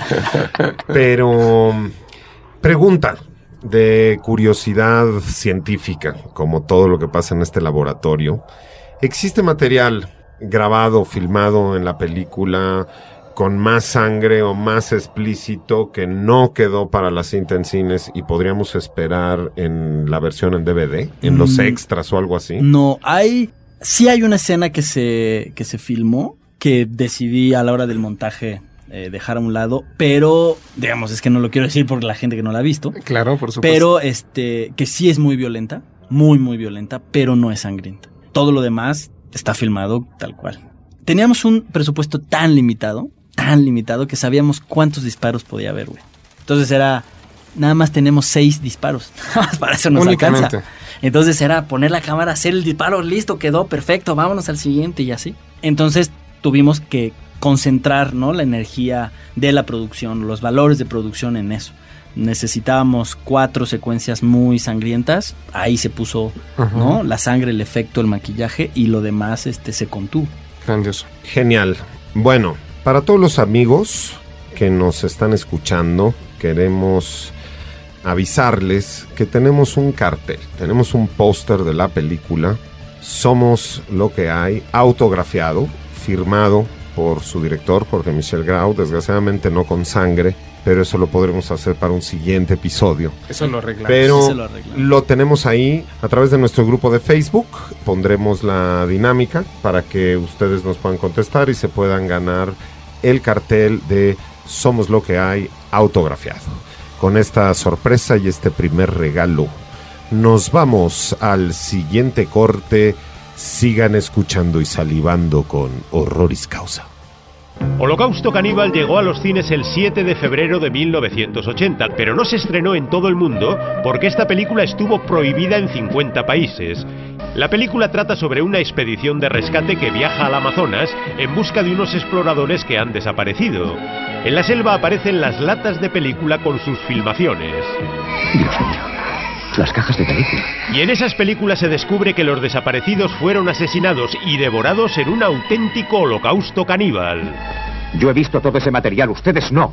Pero, pregunta de curiosidad científica, como todo lo que pasa en este laboratorio. ¿Existe material grabado, filmado en la película con más sangre o más explícito que no quedó para la cinta en cines y podríamos esperar en la versión en DVD, en los extras o algo así?
No, sí hay una escena que se filmó, que decidí a la hora del montaje dejar a un lado, pero digamos, es que no lo quiero decir porque la gente que no la ha visto.
Claro, por supuesto.
Pero que sí es muy violenta, muy muy violenta, pero no es sangrienta. Todo lo demás está filmado tal cual. Teníamos un presupuesto tan limitado que sabíamos cuántos disparos podía haber, güey. Entonces nada más tenemos 6 disparos. Para eso nos alcanza. Entonces era poner la cámara, hacer el disparo, listo, quedó perfecto, vámonos al siguiente y así. Entonces tuvimos que concentrar, ¿no?, la energía de la producción, los valores de producción en eso. Necesitábamos 4 secuencias muy sangrientas, ahí se puso, ¿no?, la sangre, el efecto, el maquillaje y lo demás se contuvo.
Grandioso.
Genial. Bueno, para todos los amigos que nos están escuchando, queremos avisarles que tenemos un cartel, tenemos un póster de la película Somos lo que hay, autografiado, firmado por su director Jorge Michel Grau, desgraciadamente no con sangre, pero eso lo podremos hacer para un siguiente episodio.
Eso lo arreglamos.
Pero lo tenemos ahí a través de nuestro grupo de Facebook, pondremos la dinámica para que ustedes nos puedan contestar y se puedan ganar el cartel de Somos lo que hay, autografiado. Con esta sorpresa y este primer regalo, nos vamos al siguiente corte. Sigan escuchando y salivando con Horroris Causa.
Holocausto Caníbal llegó a los cines el 7 de febrero de 1980, pero no se estrenó en todo el mundo porque esta película estuvo prohibida en 50 países. La película trata sobre una expedición de rescate que viaja al Amazonas en busca de unos exploradores que han desaparecido. En la selva aparecen las latas de película con sus filmaciones.
Dios mío, las cajas de película.
Y en esas películas se descubre que los desaparecidos fueron asesinados y devorados en un auténtico holocausto caníbal.
Yo he visto todo ese material, ustedes no.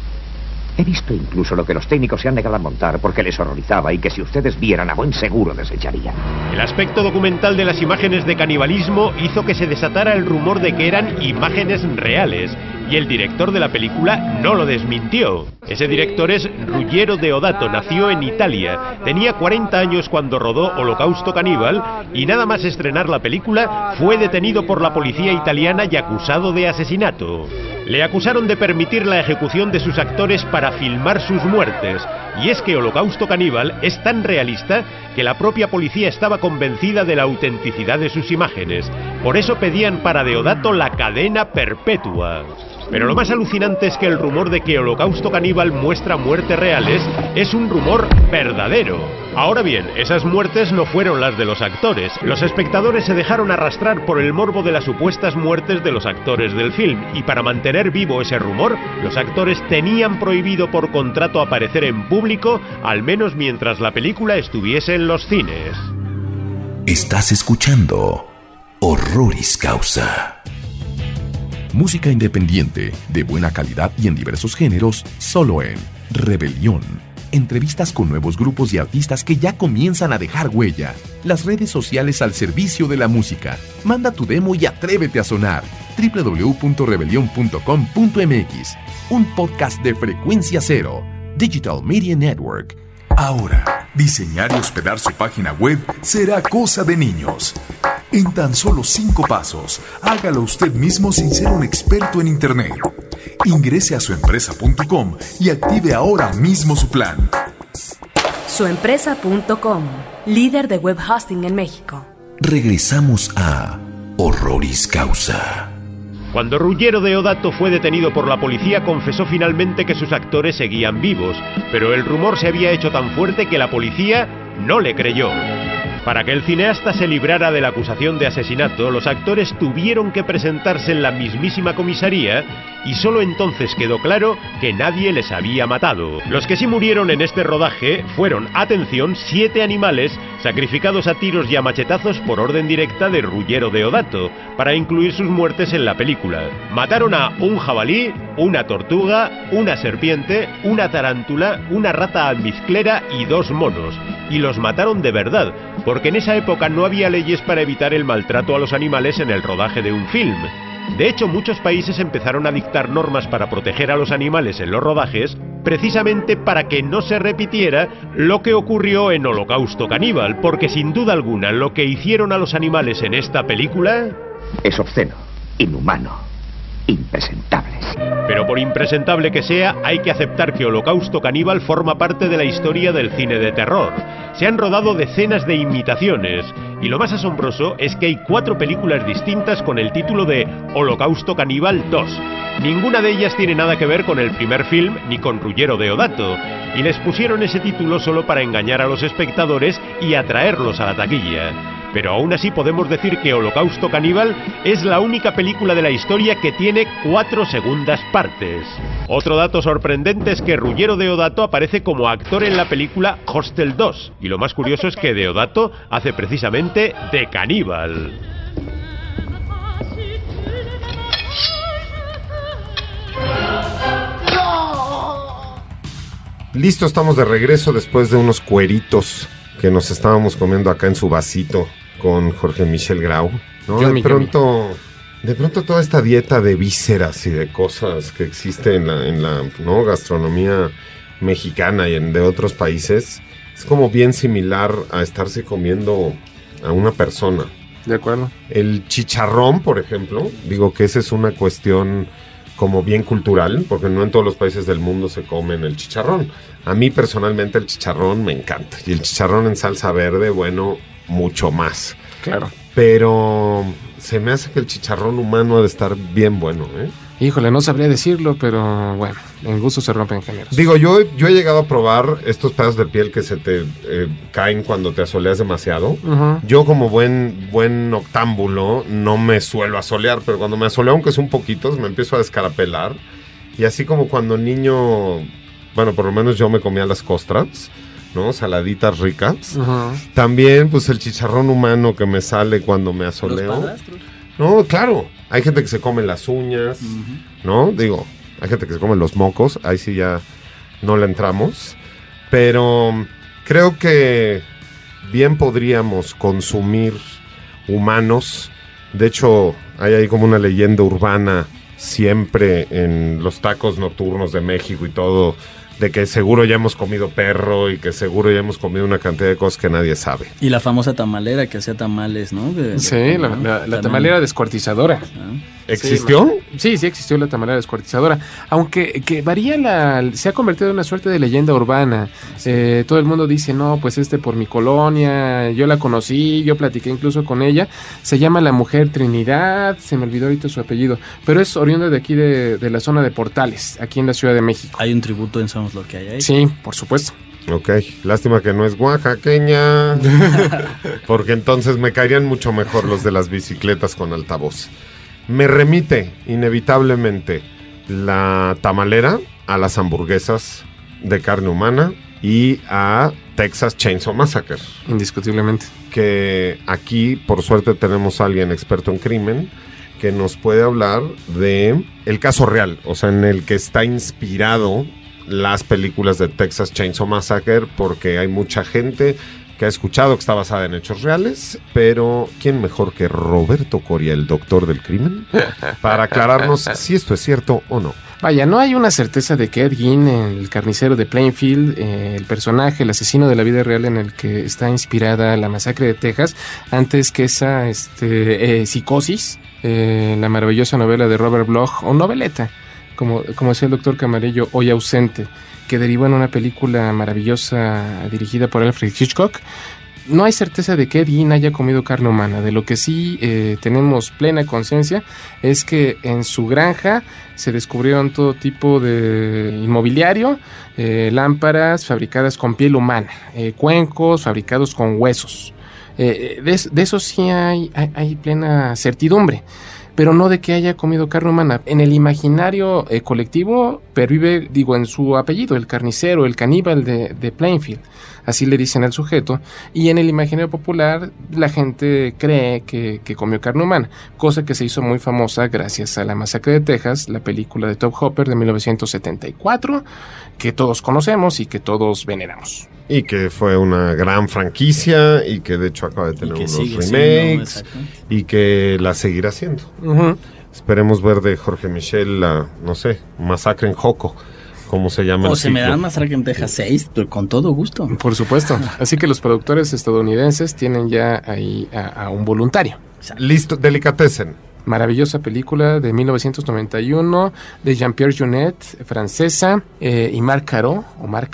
He visto incluso lo que los técnicos se han negado a montar porque les horrorizaba y que si ustedes vieran a buen seguro desecharían.
El aspecto documental de las imágenes de canibalismo hizo que se desatara el rumor de que eran imágenes reales y el director de la película no lo desmintió. Ese director es Ruggero Deodato, nació en Italia, tenía 40 años cuando rodó Holocausto Caníbal y nada más estrenar la película fue detenido por la policía italiana y acusado de asesinato. Le acusaron de permitir la ejecución de sus actores para filmar sus muertes. Y es que Holocausto Caníbal es tan realista que la propia policía estaba convencida de la autenticidad de sus imágenes. Por eso pedían para Deodato la cadena perpetua. Pero lo más alucinante es que el rumor de que Holocausto Caníbal muestra muertes reales es un rumor verdadero. Ahora bien, esas muertes no fueron las de los actores. Los espectadores se dejaron arrastrar por el morbo de las supuestas muertes de los actores del film, y para mantener vivo ese rumor, los actores tenían prohibido por contrato aparecer en público, al menos mientras la película estuviese en los cines.
Estás escuchando Horroris Causa. Música independiente, de buena calidad y en diversos géneros, solo en Rebelión. Entrevistas con nuevos grupos y artistas que ya comienzan a dejar huella. Las redes sociales al servicio de la música. Manda tu demo y atrévete a sonar. www.rebelion.com.mx. Un podcast de Frecuencia Cero. Digital Media Network.
Ahora, diseñar y hospedar su página web será cosa de niños. En tan solo 5 pasos, hágalo usted mismo sin ser un experto en Internet. Ingrese a suempresa.com y active ahora mismo su plan.
Suempresa.com, líder de web hosting en México.
Regresamos a Horroris Causa.
Cuando Ruggero Deodato fue detenido por la policía, confesó finalmente que sus actores seguían vivos, pero el rumor se había hecho tan fuerte que la policía no le creyó. Para que el cineasta se librara de la acusación de asesinato, los actores tuvieron que presentarse en la mismísima comisaría y solo entonces quedó claro que nadie les había matado. Los que sí murieron en este rodaje fueron, atención, 7 animales sacrificados a tiros y a machetazos por orden directa de Ruggero Deodato, para incluir sus muertes en la película. Mataron a un jabalí, una tortuga, una serpiente, una tarántula, una rata almizclera y 2 monos. Y los mataron de verdad, porque en esa época no había leyes para evitar el maltrato a los animales en el rodaje de un film. De hecho, muchos países empezaron a dictar normas para proteger a los animales en los rodajes, precisamente para que no se repitiera lo que ocurrió en Holocausto Caníbal, porque sin duda alguna lo que hicieron a los animales en esta película
es obsceno, inhumano, impresentables.
Pero por impresentable que sea, hay que aceptar que Holocausto Caníbal forma parte de la historia del cine de terror. Se han rodado decenas de imitaciones, y lo más asombroso es que hay 4 películas distintas con el título de Holocausto Caníbal 2. Ninguna de ellas tiene nada que ver con el primer film ni con Ruggero Deodato, y les pusieron ese título solo para engañar a los espectadores y atraerlos a la taquilla. Pero aún así podemos decir que Holocausto Caníbal es la única película de la historia que tiene 4 segundas partes. Otro dato sorprendente es que Ruggero Deodato aparece como actor en la película Hostel 2, y lo más curioso es que Deodato hace precisamente de caníbal.
Listo, estamos de regreso después de unos cueritos que nos estábamos comiendo acá en su vasito con Jorge Michel Grau, ¿no? De pronto toda esta dieta de vísceras y de cosas que existe en la ¿no? gastronomía mexicana y de otros países es como bien similar a estarse comiendo a una persona.
De acuerdo.
El chicharrón, por ejemplo, digo que esa es una cuestión como bien cultural, porque no en todos los países del mundo se comen el chicharrón. A mí personalmente el chicharrón me encanta, y el chicharrón en salsa verde, bueno, mucho más.
Claro.
Pero se me hace que el chicharrón humano ha de estar bien bueno, ¿eh?
Híjole, no sabría decirlo, pero bueno, en gusto se rompen géneros.
Digo, yo he llegado a probar estos pedazos de piel que se te caen cuando te asoleas demasiado. Uh-huh. Yo como buen octámbulo no me suelo asolear, pero cuando me asoleo, aunque es un poquito, me empiezo a descarapelar. Y así como cuando niño, bueno, por lo menos yo me comía las costras, ¿no? Saladitas ricas. Uh-huh. También, pues, el chicharrón humano que me sale cuando me asoleo. ¿Los padrastros? No, claro. Hay gente que se come las uñas, uh-huh. ¿no? Digo, hay gente que se come los mocos. Ahí sí ya no le entramos. Pero creo que bien podríamos consumir humanos. De hecho, hay ahí como una leyenda urbana siempre en los tacos nocturnos de México y todo, de que seguro ya hemos comido perro y que seguro ya hemos comido una cantidad de cosas que nadie sabe.
Y la famosa tamalera que hacía tamales, ¿no?
Sí, la tamalera descuartizadora.
¿Existió?
Sí, existió la tamalera descuartizadora. Aunque que varía se ha convertido en una suerte de leyenda urbana. Sí. Todo el mundo dice, no, pues por mi colonia, yo la conocí, yo platiqué incluso con ella. Se llama la Mujer Trinidad, se me olvidó ahorita su apellido, pero es oriunda de aquí de la zona de Portales, aquí en la Ciudad de México.
Hay un tributo en Somos lo que hay ahí.
Sí, por supuesto.
Ok, lástima que no es oaxaqueña, porque entonces me caerían mucho mejor los de las bicicletas con altavoz. Me remite inevitablemente la tamalera a las hamburguesas de carne humana y a Texas Chainsaw Massacre.
Indiscutiblemente.
Que aquí, por suerte, tenemos a alguien experto en crimen que nos puede hablar de el caso real, o sea, en el que está inspirado las películas de Texas Chainsaw Massacre, porque hay mucha gente que ha escuchado que está basada en hechos reales, pero ¿quién mejor que Roberto Coria, el doctor del crimen, para aclararnos si esto es cierto o no?
Vaya, no hay una certeza de que Ed Gein, el carnicero de Plainfield, el personaje, el asesino de la vida real en el que está inspirada la masacre de Texas, antes que esa Psicosis, la maravillosa novela de Robert Bloch, o noveleta, como decía el doctor Camarillo, hoy ausente, que derivó en una película maravillosa dirigida por Alfred Hitchcock. No hay certeza de que Dean haya comido carne humana. De lo que sí tenemos plena conciencia es que en su granja se descubrieron todo tipo de inmobiliario, lámparas fabricadas con piel humana, cuencos fabricados con huesos. De eso sí hay plena certidumbre, pero no de que haya comido carne humana. En el imaginario colectivo pervive, en su apellido, el carnicero, el caníbal de Plainfield. Así le dicen al sujeto, y en el imaginario popular la gente cree que comió carne humana, cosa que se hizo muy famosa gracias a La Masacre de Texas, la película de Top Hopper de 1974, que todos conocemos y que todos veneramos.
Y que fue una gran franquicia y que de hecho acaba de tener unos remakes y que la seguirá haciendo. Uh-huh. Esperemos ver de Jorge Michel la, Masacre en Joco, como se llama.
O se me da Masacre en Texas 6, con todo gusto.
Por supuesto. Así que los productores estadounidenses tienen ya ahí a un voluntario.
Listo, Delicatessen.
Maravillosa película de 1991 de Jean-Pierre Jeunet, francesa, y Marc Caro,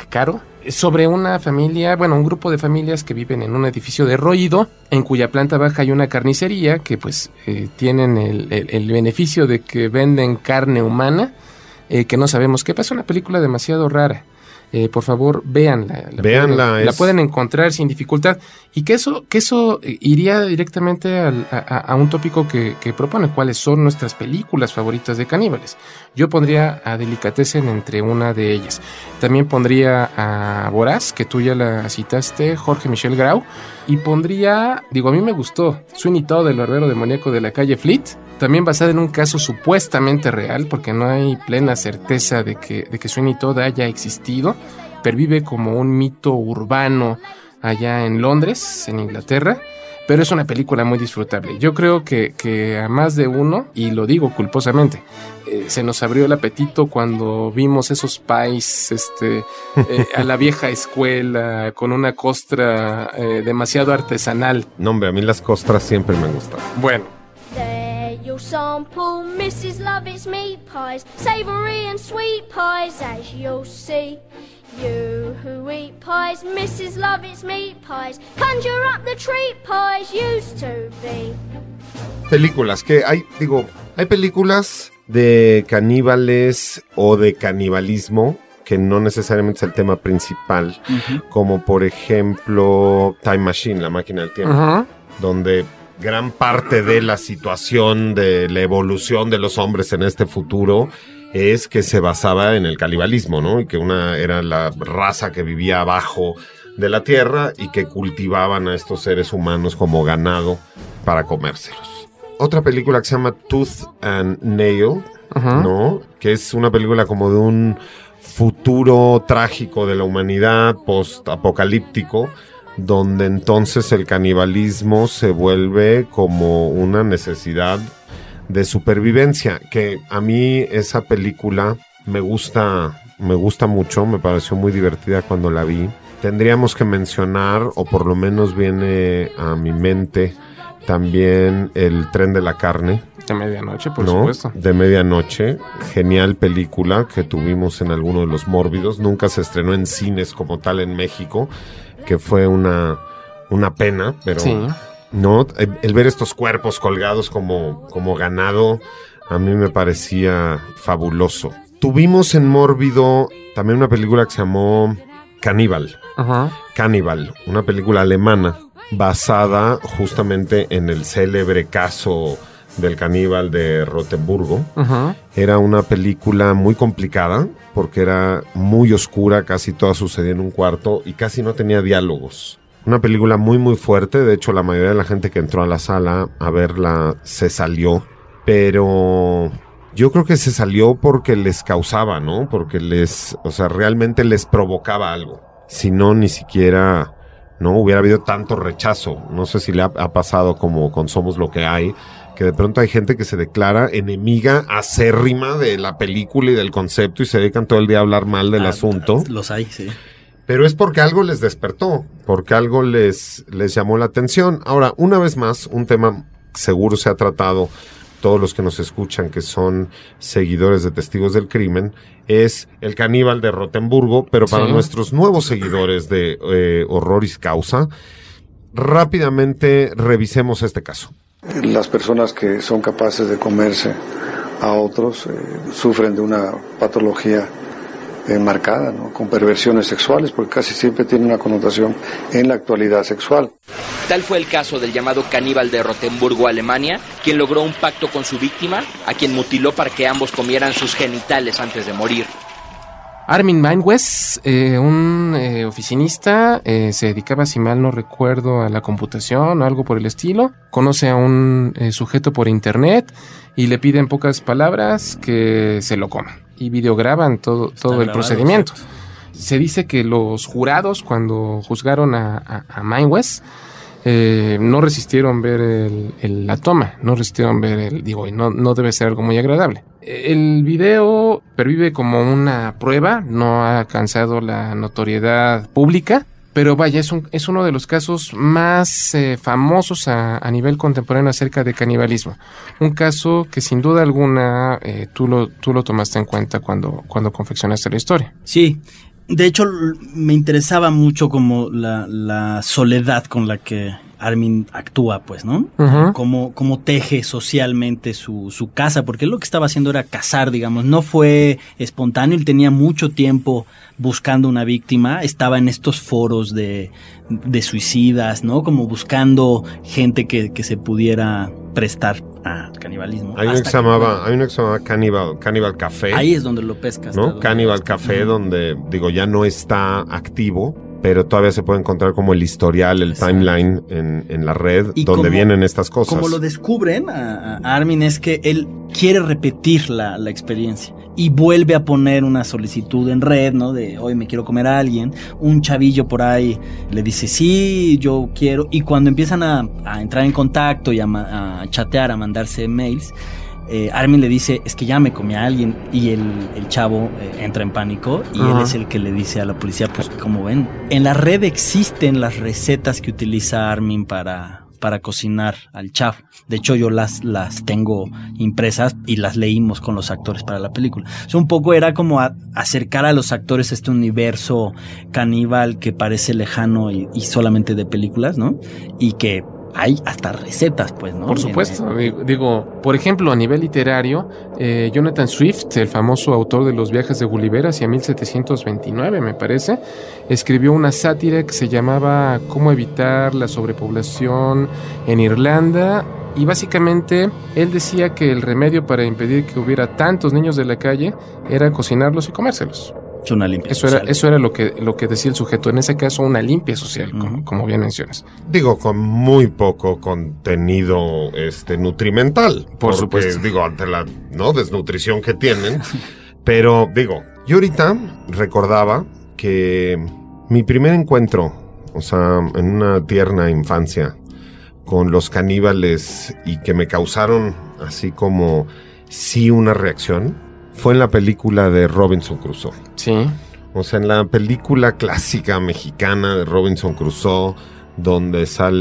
sobre una familia, un grupo de familias que viven en un edificio derruido, en cuya planta baja hay una carnicería que tienen el beneficio de que venden carne humana, que no sabemos qué pasa. Una película demasiado rara. Por favor, véanla. La pueden encontrar sin dificultad. Y que eso iría directamente a un tópico que propone, cuáles son nuestras películas favoritas de caníbales. Yo pondría a Delicatessen entre una de ellas. También pondría a Voraz, que tú ya la citaste, Jorge Michel Grau. Y pondría, a mí me gustó, Sweeney Todd, el barbero demoníaco de la calle Fleet. También basada en un caso supuestamente real, porque no hay plena certeza de que Sweeney Todd haya existido. Pervive como un mito urbano allá en Londres, en Inglaterra, pero es una película muy disfrutable. Yo creo que a más de uno, y lo digo culposamente, se nos abrió el apetito cuando vimos esos pies a la vieja escuela, con una costra demasiado artesanal.
No, hombre, a mí las costras siempre me han gustado.
Bueno.
You'll sample Mrs. Lovett's meat pies, savoury and sweet pies, as you'll see. You who eat pies, Mrs. Lovett's meat pies, conjure up the treat pies used to be.
Películas que hay películas de caníbales o de canibalismo que no necesariamente es el tema principal, como por ejemplo Time Machine, La Máquina del Tiempo, donde gran parte de la situación de la evolución de los hombres en este futuro es que se basaba en el canibalismo, ¿no? Y que era la raza que vivía abajo de la tierra y que cultivaban a estos seres humanos como ganado para comérselos. Otra película que se llama Tooth and Nail, ¿no? Que es una película como de un futuro trágico de la humanidad, post-apocalíptico, donde entonces el canibalismo se vuelve como una necesidad de supervivencia, que a mí esa película me gusta mucho, me pareció muy divertida cuando la vi. Tendríamos que mencionar, o por lo menos viene a mi mente también, El Tren de la Carne.
De medianoche, por supuesto.
De medianoche, genial película que tuvimos en alguno de los Mórbidos, nunca se estrenó en cines como tal en México, que fue una pena, pero sí. No, el ver estos cuerpos colgados como ganado a mí me parecía fabuloso. Tuvimos en Mórbido también una película que se llamó Cannibal. Cannibal, una película alemana basada justamente en el célebre caso del caníbal de Rotemburgo. Era una película muy complicada porque era muy oscura, casi toda sucedía en un cuarto y casi no tenía diálogos. Una película muy muy fuerte, de hecho la mayoría de la gente que entró a la sala a verla se salió, pero yo creo que se salió porque les causaba, ¿no? Porque realmente les provocaba algo. Si no, ni siquiera no hubiera habido tanto rechazo. No sé si le ha pasado como con Somos lo que hay, que de pronto hay gente que se declara enemiga acérrima de la película y del concepto y se dedican todo el día a hablar mal del asunto.
Los hay, sí.
Pero es porque algo les despertó, porque algo les llamó la atención. Ahora, una vez más, un tema seguro se ha tratado todos los que nos escuchan que son seguidores de Testigos del Crimen, es El caníbal de Rotemburgo, pero para nuestros nuevos seguidores de Horroris Causa, rápidamente revisemos este caso.
Las personas que son capaces de comerse a otros sufren de una patología marcada, ¿no? Con perversiones sexuales, porque casi siempre tiene una connotación en la actualidad sexual.
Tal fue el caso del llamado caníbal de Rotemburgo, Alemania, quien logró un pacto con su víctima, a quien mutiló para que ambos comieran sus genitales antes de morir.
Armin Meiwes, un oficinista, se dedicaba, si mal no recuerdo, a la computación o algo por el estilo. Conoce a un sujeto por internet y le pide en pocas palabras que se lo coma. Y videograban todo el procedimiento. Se dice que los jurados, cuando juzgaron a Meiwes, no resistieron ver la toma, no resistieron ver y no debe ser algo muy agradable. El video pervive como una prueba, no ha alcanzado la notoriedad pública, pero vaya, es uno de los casos más famosos a nivel contemporáneo acerca de canibalismo. Un caso que sin duda alguna tú lo tomaste en cuenta cuando confeccionaste la historia.
Sí. De hecho, me interesaba mucho como la soledad con la que Armin actúa, pues, ¿no? Uh-huh. Cómo teje socialmente su casa, porque él lo que estaba haciendo era cazar, digamos. No fue espontáneo, él tenía mucho tiempo buscando una víctima, estaba en estos foros de suicidas, ¿no? Como buscando gente que se pudiera prestar a canibalismo.
Hay uno que se llamaba Cannibal Café.
Ahí es donde lo pescas.
¿No? Cannibal Café, donde, ya no está activo, pero todavía se puede encontrar como el historial, el timeline en la red, y donde vienen estas cosas.
Como lo descubren a Armin es que él quiere repetir la experiencia y vuelve a poner una solicitud en red, ¿no? De hoy me quiero comer a alguien. Un chavillo por ahí le dice sí, yo quiero, y cuando empiezan a entrar en contacto y a chatear, a mandarse mails, Armin le dice, es que ya me comí a alguien, y el chavo entra en pánico y él es el que le dice a la policía, pues como ven, en la red existen las recetas que utiliza Armin para cocinar al chavo. De hecho, yo las tengo impresas y las leímos con los actores para la película. O sea, un poco era como acercar a los actores a este universo caníbal que parece lejano y solamente de películas, ¿no? Y que hay hasta recetas, pues, ¿no?
Por supuesto. Digo, por ejemplo, a nivel literario, Jonathan Swift, el famoso autor de Los viajes de Gulliver hacia 1729, me parece, escribió una sátira que se llamaba Cómo evitar la sobrepoblación en Irlanda, y básicamente él decía que el remedio para impedir que hubiera tantos niños de la calle era cocinarlos y comérselos.
Una limpia
eso era lo que decía el sujeto, en ese caso una limpia social, como bien mencionas.
Digo, con muy poco contenido nutrimental,
por supuesto.
Digo, ante la desnutrición que tienen, pero digo, yo ahorita recordaba que mi primer encuentro, o sea, en una tierna infancia, con los caníbales y que me causaron así como sí una reacción, fue en la película de Robinson Crusoe.
Sí.
O sea, en la película clásica mexicana de Robinson Crusoe, donde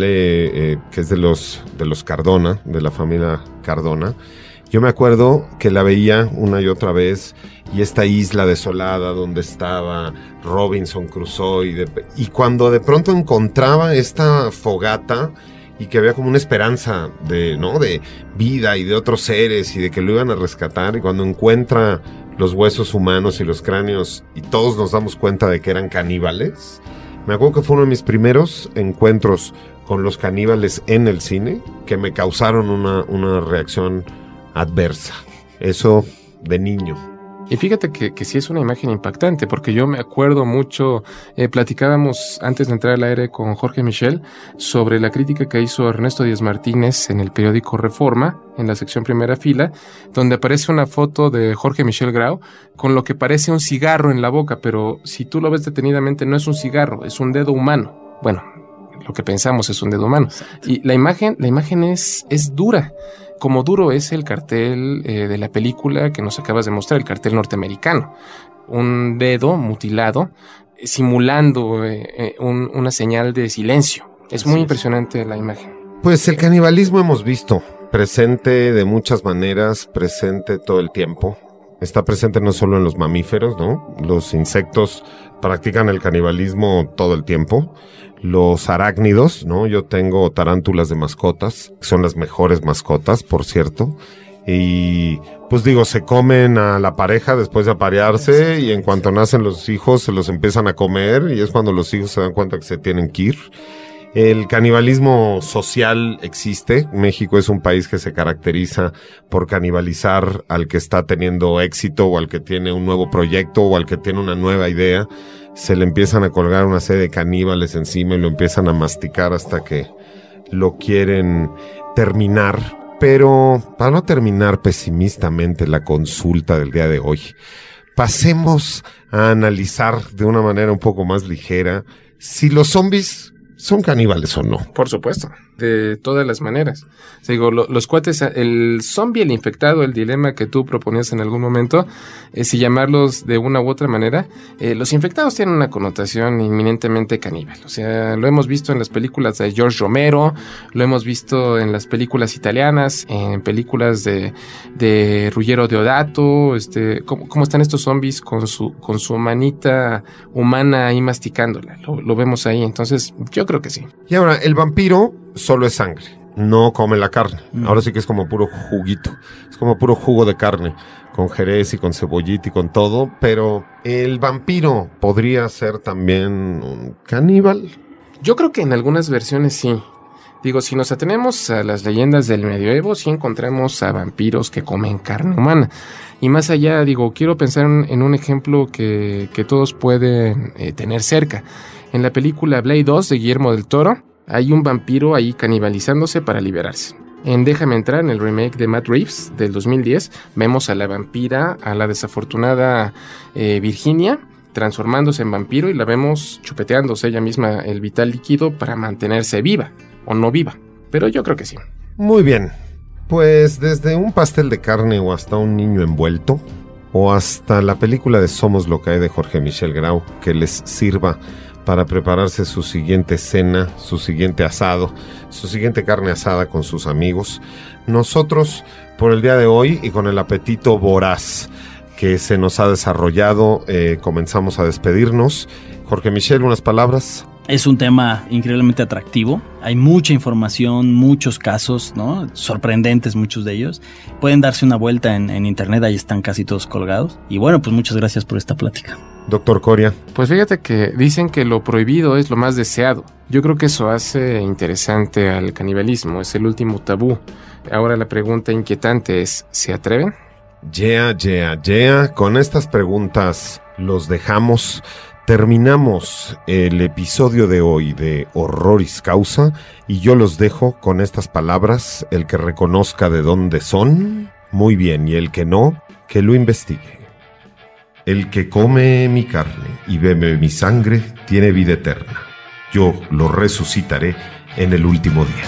sale, que es de los Cardona, de la familia Cardona. Yo me acuerdo que la veía una y otra vez, y esta isla desolada donde estaba Robinson Crusoe, y cuando de pronto encontraba esta fogata, y que había como una esperanza de vida y de otros seres y de que lo iban a rescatar, y cuando encuentra los huesos humanos y los cráneos y todos nos damos cuenta de que eran caníbales, me acuerdo que fue uno de mis primeros encuentros con los caníbales en el cine que me causaron una reacción adversa. Eso de niño.
Y fíjate que sí es una imagen impactante, porque yo me acuerdo mucho, platicábamos antes de entrar al aire con Jorge Michel sobre la crítica que hizo Ernesto Díaz Martínez en el periódico Reforma, en la sección Primera Fila, donde aparece una foto de Jorge Michel Grau con lo que parece un cigarro en la boca, pero si tú lo ves detenidamente no es un cigarro, es un dedo humano. Bueno, lo que pensamos es un dedo humano. Exacto. Y la imagen es dura. Como duro es el cartel de la película que nos acabas de mostrar, el cartel norteamericano. Un dedo mutilado simulando una señal de silencio. Es muy impresionante la imagen.
Pues el canibalismo hemos visto presente de muchas maneras, presente todo el tiempo. Está presente no solo en los mamíferos, ¿no? Los insectos practican el canibalismo todo el tiempo. Los arácnidos, ¿no? Yo tengo tarántulas de mascotas, son las mejores mascotas, por cierto. Y pues digo, se comen a la pareja después de aparearse y en cuanto nacen los hijos se los empiezan a comer y es cuando los hijos se dan cuenta que se tienen que ir. El canibalismo social existe. México es un país que se caracteriza por canibalizar al que está teniendo éxito o al que tiene un nuevo proyecto o al que tiene una nueva idea. Se le empiezan a colgar una serie de caníbales encima y lo empiezan a masticar hasta que lo quieren terminar. Pero para no terminar pesimistamente la consulta del día de hoy, pasemos a analizar de una manera un poco más ligera si los zombies ¿son caníbales o no?
Por supuesto, de todas las maneras. Digo, los cuates, el zombie, el infectado, el dilema que tú proponías en algún momento, si llamarlos de una u otra manera, los infectados tienen una connotación inminentemente caníbal. O sea, lo hemos visto en las películas de George Romero, lo hemos visto en las películas italianas, en películas de Ruggero Deodato, cómo están estos zombies con su manita humana ahí masticándola. Lo vemos ahí, entonces yo creo que sí.
Y ahora, el vampiro solo es sangre, no come la carne. Ahora sí que es como puro juguito, es como puro jugo de carne, con jerez y con cebollita y con todo, pero ¿el vampiro podría ser también un caníbal?
Yo creo que en algunas versiones sí. Digo, si nos atenemos a las leyendas del medioevo, sí encontramos a vampiros que comen carne humana. Y más allá, digo, quiero pensar en un ejemplo que todos pueden tener cerca. En la película Blade 2 de Guillermo del Toro, hay un vampiro ahí canibalizándose para liberarse. En Déjame Entrar, en el remake de Matt Reeves del 2010, vemos a la vampira, a la desafortunada Virginia, transformándose en vampiro y la vemos chupeteándose ella misma el vital líquido para mantenerse viva o no viva. Pero yo creo que sí.
Muy bien. Pues desde un pastel de carne o hasta un niño envuelto, o hasta la película de Somos lo que hay de Jorge Michel Grau, que les sirva para prepararse su siguiente cena, su siguiente asado, su siguiente carne asada con sus amigos. Nosotros, por el día de hoy y con el apetito voraz que se nos ha desarrollado, comenzamos a despedirnos. Jorge Michel, unas palabras.
Es un tema increíblemente atractivo. Hay mucha información, muchos casos, ¿no? Sorprendentes muchos de ellos. Pueden darse una vuelta en internet, ahí están casi todos colgados. Y bueno, pues muchas gracias por esta plática.
Doctor Coria.
Pues fíjate que dicen que lo prohibido es lo más deseado. Yo creo que eso hace interesante al canibalismo, es el último tabú. Ahora la pregunta inquietante es, ¿se atreven?
Con estas preguntas los dejamos. Terminamos el episodio de hoy de Horroris Causa y yo los dejo con estas palabras: el que reconozca de dónde son, muy bien, y el que no, que lo investigue. El que come mi carne y bebe mi sangre tiene vida eterna. Yo lo resucitaré en el último día.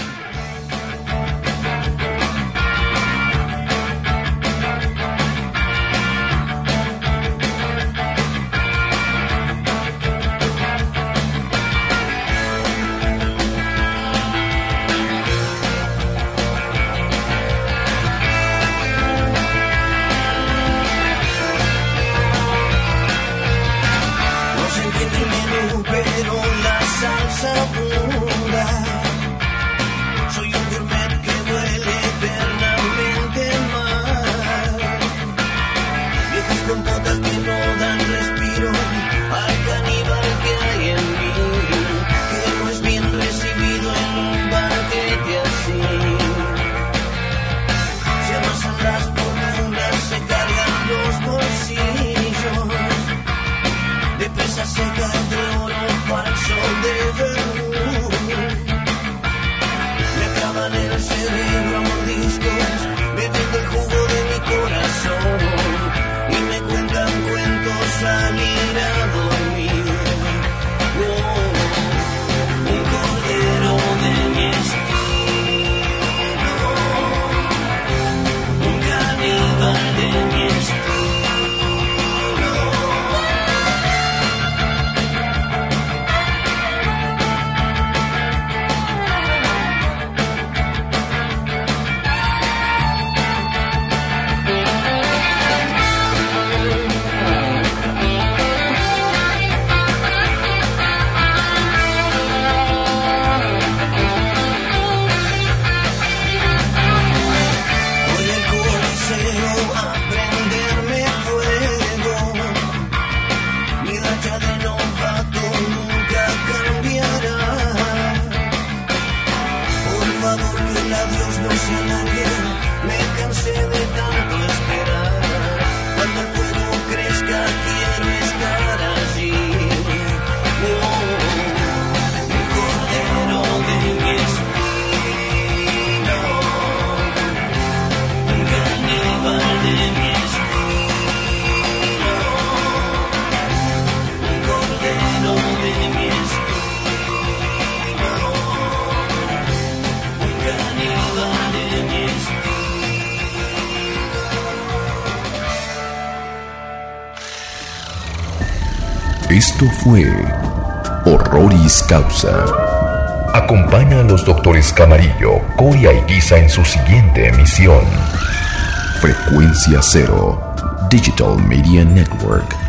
Esto fue Horroris Causa. Acompaña a los doctores Camarillo, Coria y Guisa en su siguiente emisión. Frecuencia Cero, Digital Media Network.